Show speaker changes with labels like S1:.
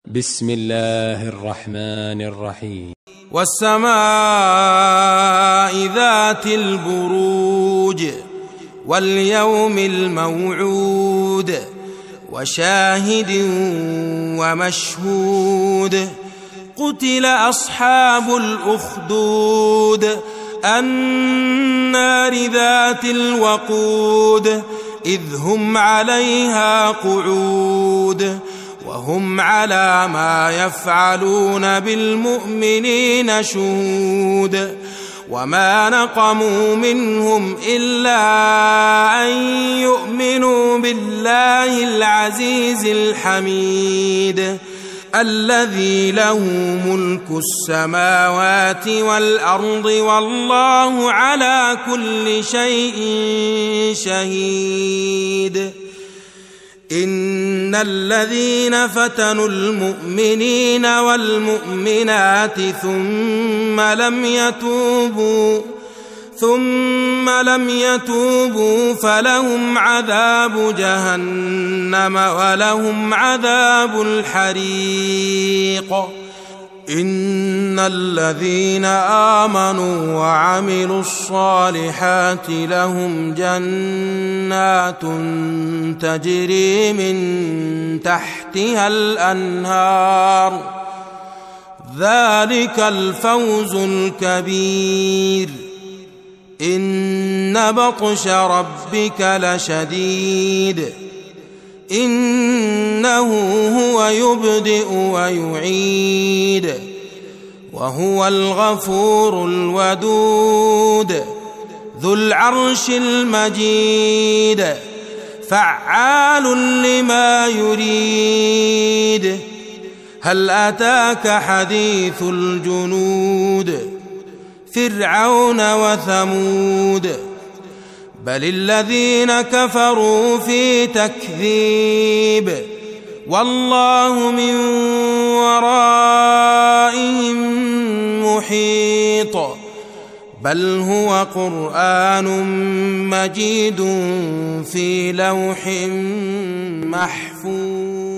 S1: بسم الله الرحمن الرحيم.
S2: والسماء ذات البروج واليوم الموعود وشاهد ومشهود قتل أصحاب الأخدود النار ذات الوقود إذ هم عليها قعود وهم على ما يفعلون بالمؤمنين شهود وما نقموا منهم إلا أن يؤمنوا بالله العزيز الحميد الذي له ملك السماوات والأرض والله على كل شيء شهيد. إن الذين فتنوا المؤمنين والمؤمنات ثم لم يتوبوا فلهم عذاب جهنم ولهم عذاب الحريق. إن الذين آمنوا وعملوا الصالحات لهم جنات تجري من تحتها الأنهار ذلك الفوز الكبير. إن بطش ربك لشديد إنه هو يبدئ ويعيد وهو الغفور الودود ذو العرش المجيد فعال لما يريد. هل أتاك حديث الجنود فرعون وثمود بل الذين كفروا في تكذيب والله من ورائهم محيط بل هو قرآن مجيد في لوح محفوظ.